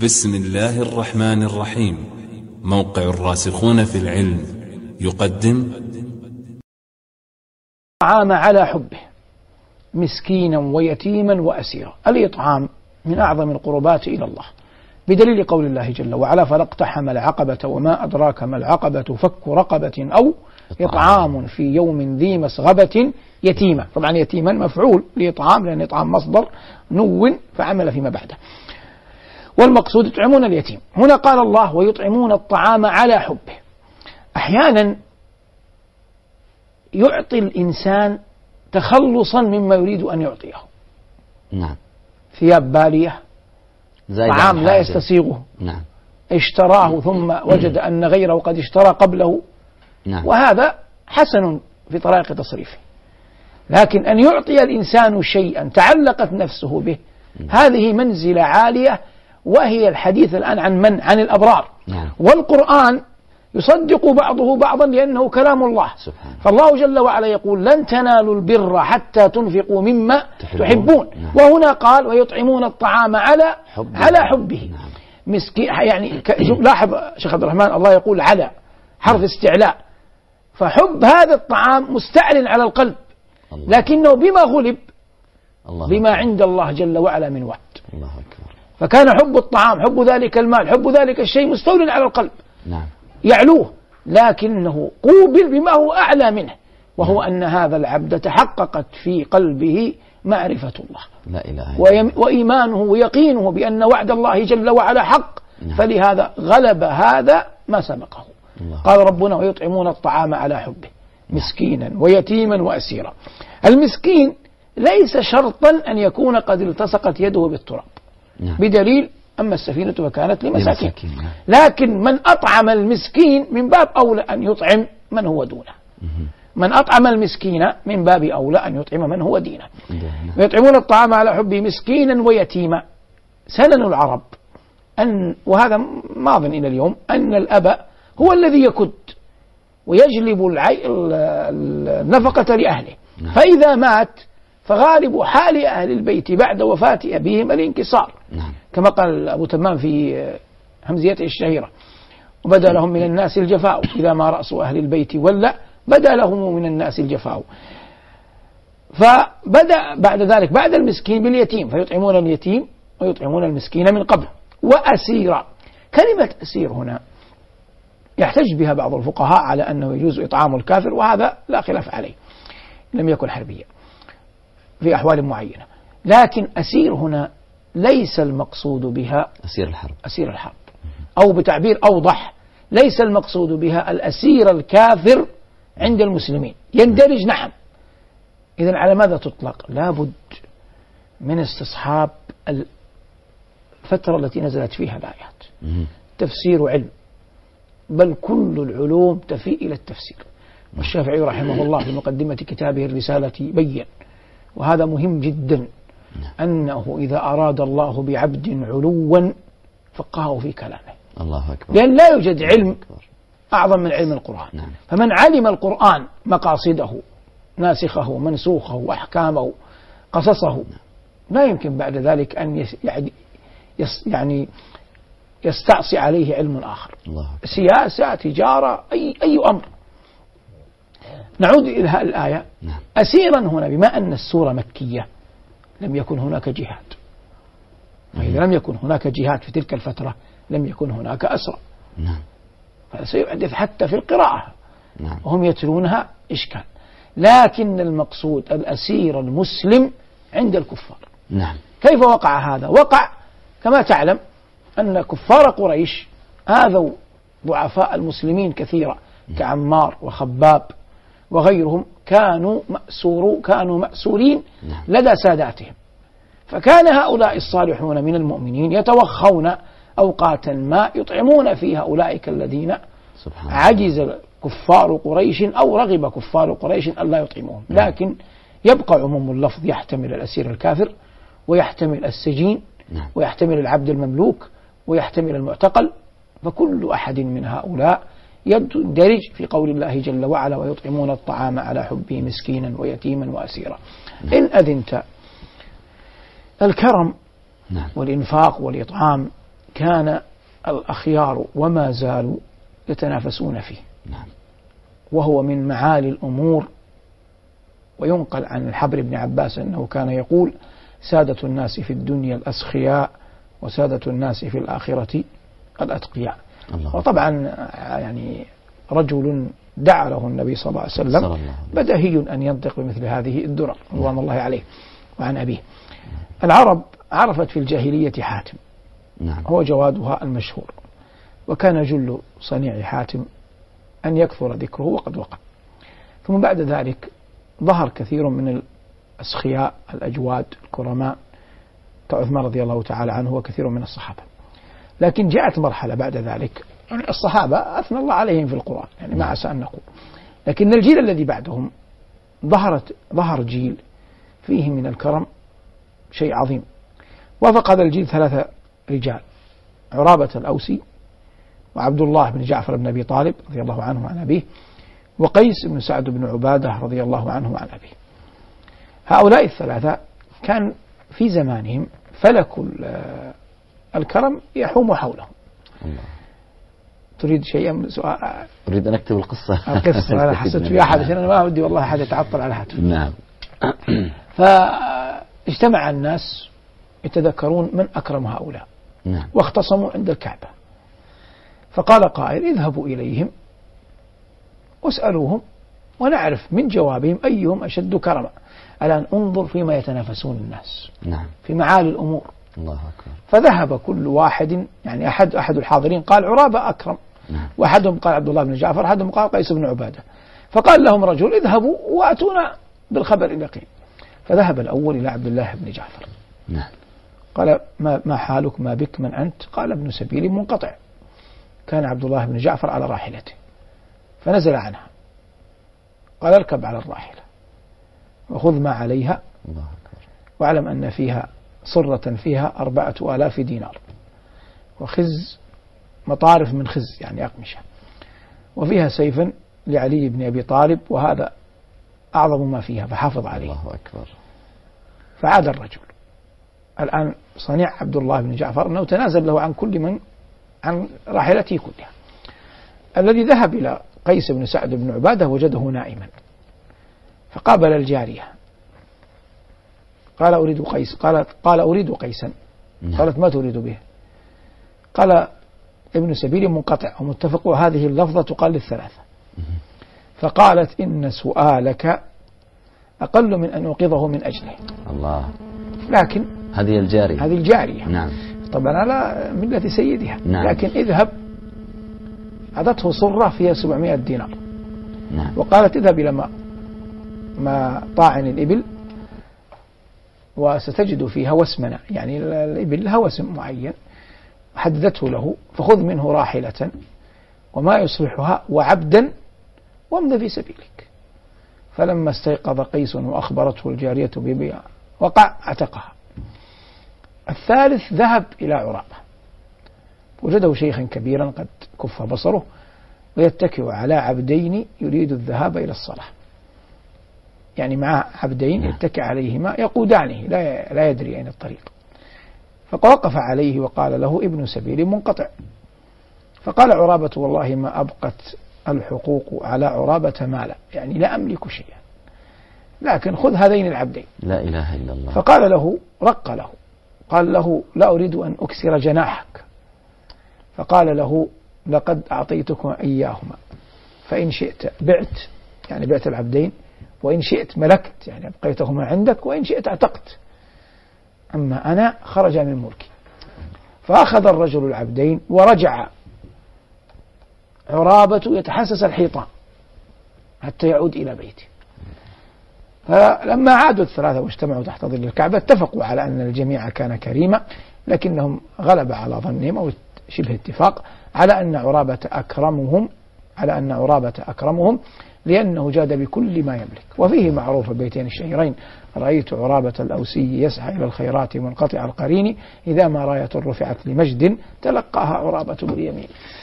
بسم الله الرحمن الرحيم. موقع الراسخون في العلم يقدم الطعام على حبه مسكينا ويتيما وأسيرا. الإطعام من أعظم القربات إلى الله بدليل قول الله جل وعلا: فلا اقتحم العقبة وما أدراك ما العقبة فك رقبة أو إطعام في يوم ذي مسغبة يتيما. طبعا يتيما مفعول لإطعام، لأن إطعام مصدر نون فعمل فيما بعده، والمقصود يطعمون اليتيم. هنا قال الله: ويطعمون الطعام على حبه. أحيانا يعطي الإنسان تخلصا مما يريد أن يعطيه. نعم. ثياب بالية، طعام لا يستسيغه، نعم. اشتراه ثم وجد أن غيره قد اشترى قبله، نعم. وهذا حسن في طريقة تصريفه. لكن أن يعطي الإنسان شيئا تعلقت نفسه به، هذه منزلة عالية، وهي الحديث الآن عن الأبرار. نعم. والقرآن يصدق بعضه بعضا لأنه كلام الله سبحانه. فالله جل وعلا يقول: لن تنالوا البر حتى تنفقوا مما تحبون. نعم. وهنا قال: ويطعمون الطعام على حبه. نعم. مسكين. يعني لاحظ شيخ عبد الرحمن، الله يقول على حرف استعلاء، فحب هذا الطعام مستعل على القلب، لكنه بما غلب بما عند الله جل وعلا من وعد. الله أكبر. فكان حب الطعام، حب ذلك المال، حب ذلك الشيء مستول على القلب، نعم، يعلوه، لكنه قوبل بما هو أعلى منه، وهو أن هذا العبد تحققت في قلبه معرفة الله، لا إله إلا الله، وإيمانه ويقينه بأن وعد الله جل وعلا حق. نعم. فلهذا غلب هذا ما سبقه. قال ربنا: ويطعمون الطعام على حبه مسكينا ويتيما وأسيرا. المسكين ليس شرطا أن يكون قد التصقت يده بالتراب، نعم. بدليل: أما السفينة فكانت لمساكين. نعم. لكن من أطعم المسكين من باب أولى أن يطعم من هو دونه. من أطعم المسكين من باب أولى أن يطعم من هو دينه. ويطعمون الطعام على حبه مسكينا ويتيما. سنن العرب وهذا ماض إلى اليوم، أن الأب هو الذي يكد ويجلب النفقة لأهله. نعم. فإذا مات فغالب حال أهل البيت بعد وفاة أبيهم الانكسار. نعم. كما قال أبو تمام في همزيته الشهيرة: وبدا لهم من الناس الجفاء إذا ما رأس أهل البيت ولا بدا لهم من الناس الجفاء. فبدأ بعد ذلك بعد المسكين باليتيم، فيطعمون اليتيم ويطعمون المسكين من قبل. وأسيرا، كلمة أسير هنا يحتج بها بعض الفقهاء على أنه يجوز إطعام الكافر، وهذا لا خلاف عليه لم يكن حربيا في أحوال معينة. لكن أسير هنا ليس المقصود بها أسير الحرب، أو بتعبير أوضح، ليس المقصود بها الأسير الكافر عند المسلمين، يندرج نعم. إذن على ماذا تطلق؟ لابد من استصحاب الفترة التي نزلت فيها الآيات. تفسير علم، بل كل العلوم تفي إلى التفسير. والشافعي رحمه الله في مقدمة كتابه الرسالة بين، وهذا مهم جدا، أنه إذا أراد الله بعبد علوا فقهه في كلامه. الله أكبر. لأن لا يوجد علم أعظم من علم القرآن. نعم. فمن علم القرآن مقاصده ناسخه منسوخه وأحكامه قصصه، لا يمكن بعد ذلك أن يعني يستعصي عليه علم آخر. الله أكبر. سياسة، تجارة، أي أمر. نعود إلى الآية. نعم. أسيرا هنا بما أن السورة مكية لم يكن هناك جهاد، وإذا لم يكن هناك جهاد في تلك الفترة لم يكن هناك أسرى. نعم. فسيحدث حتى في القراءة. نعم. وهم يتلونها إشكال. لكن المقصود الأسير المسلم عند الكفار. نعم. كيف وقع هذا؟ وقع كما تعلم أن كفار قريش آذوا ضعفاء المسلمين كثيرا، كعمار وخباب وغيرهم، كانوا مأسورين لدى ساداتهم. فكان هؤلاء الصالحون من المؤمنين يتوخون أوقاتا ما يطعمون فيها أولئك الذين عجز كفار قريش أو رغب كفار قريش أن لا يطعموهم. لكن يبقى عموم اللفظ يحتمل الأسير الكافر، ويحتمل السجين، ويحتمل العبد المملوك، ويحتمل المعتقل. فكل أحد من هؤلاء يندرج في قول الله جل وعلا: ويطعمون الطعام على حبه مسكينا ويتيما وأسيرا. إن أذنت، الكرم والإنفاق والإطعام كان الأخيار وما زالوا يتنافسون فيه، وهو من معالي الأمور. وينقل عن الحبر بن عباس أنه كان يقول: سادة الناس في الدنيا الأسخياء، وسادة الناس في الآخرة الأتقياء. وطبعا يعني رجل دعا له النبي صلى الله عليه وسلم، بديهي أن ينطق بمثل هذه الدرر رضوان الله عليه وعن أبيه. العرب عرفت في الجاهلية حاتم، هو جوادها المشهور، وكان جل صنيع حاتم أن يكثر ذكره وقد وقع. ثم بعد ذلك ظهر كثير من الأسخياء الأجواد الكرماء كعثمان رضي الله تعالى عنه وكثير من الصحابة. لكن جاءت مرحلة بعد ذلك، يعني الصحابة أثنى الله عليهم في القرآن، يعني ما عسى أن نقول، لكن الجيل الذي بعدهم ظهر جيل فيه من الكرم شيء عظيم. وافق هذا الجيل 3 رجال: عرابة الأوسي، وعبد الله بن جعفر بن أبي طالب رضي الله عنه وعن أبيه، وقيس بن سعد بن عبادة رضي الله عنه وعن أبيه. هؤلاء ال3 كان في زمانهم فلك الكرم يحوم حولهم. تريد شيئا؟ سؤال؟ أريد أن أكتب القصة. أنا حسيت في أحد، عشان أنا ما ودي والله أحد يتعطل على هاتف. نعم. فاجتمع الناس يتذكرون من أكرم هؤلاء، واختصموا عند الكعبة. فقال قائل: اذهبوا إليهم واسألوهم ونعرف من جوابهم أيهم أشد كرما. الآن انظر فيما يتنافسون الناس في معالي الأمور. الله أكبر. فذهب كل واحد، يعني أحد الحاضرين قال عرابة أكرم، وأحدهم قال عبد الله بن جعفر، أحدهم قال قيس بن عبادة. فقال لهم رجل: اذهبوا وأتونا بالخبر اليقين. فذهب الأول إلى عبد الله بن جعفر، قال: ما حالك، ما بك، من أنت؟ قال: ابن سبيل منقطع. كان عبد الله بن جعفر على راحلته فنزل عنها، قال: اركب على الراحلة وخذ ما عليها، واعلم أن فيها صرة فيها 4000 دينار، وخز مطارف من خز يعني أقمشة، وفيها سيفا لعلي بن أبي طالب، وهذا أعظم ما فيها فحافظ عليه. الله أكبر. فعاد الرجل. الآن صنيع عبد الله بن جعفر أنه تنازل له عن كل من عن راحلته كلها. الذي ذهب إلى قيس بن سعد بن عبادة وجده نائما، فقابل الجارية، قال: أريد قيس. قال: أريد قيسا. قالت: ما تريد به؟ قال: ابن سبيل منقطع ومتفق، وهذه اللفظة تقال ل3. فقالت: إن سؤالك أقل من أن أوقظه من أجله. الله. لكن هذه الجارية. نعم. طبعا على ملة سيدها. نعم. لكن اذهب. عطته صرة فيها 700 دينار. نعم. وقالت: اذهب إلى ما طاعن الإبل، وستجد فيها وسمنا، يعني الإبل لها وسم معين، حددته له، فخذ منه راحلة وما يصلحها وعبدا وامض في سبيلك. فلما استيقظ قيس وأخبرته الجارية ببيع وقع اعتقها. الثالث ذهب إلى عرابة، وجده شيخا كبيرا قد كف بصره، ويتكئ على عبدين يريد الذهاب إلى الصلاة، يعني معه عبدين يتكئ عليهما يقودانه، لا يدري أين الطريق. فوقف عليه وقال له: ابن سبيل منقطع. فقال عرابة: والله ما أبقت الحقوق على عرابة مالا، يعني لا أملك شيئا، لكن خذ هذين العبدين. لا إله إلا الله. فقال له، رق له، قال له: لا أريد أن أكسر جناحك. فقال له: لقد أعطيتكم إياهما، فإن شئت بعت، يعني بعت العبدين، وإن شئت ملكت، يعني أبقيتهما عندك، وإن شئت اعتقت، أما أنا خرج من ملكي. فأخذ الرجل العبدين ورجع عرابة يتحسس الحيطان حتى يعود إلى بيته. فلما عادوا الثلاثة واجتمعوا تحت ظل الكعبة اتفقوا على أن الجميع كان كريما، لكنهم غلب على ظنهم أو شبه اتفاق على أن عرابة أكرمهم لأنه جاد بكل ما يملك. وفيه معروف البيتين الشهيرين: رأيت عرابة الأوسي يسعى إلى الخيرات منقطع القرين، إذا ما راية رفعت لمجد تلقاها عرابة باليمين.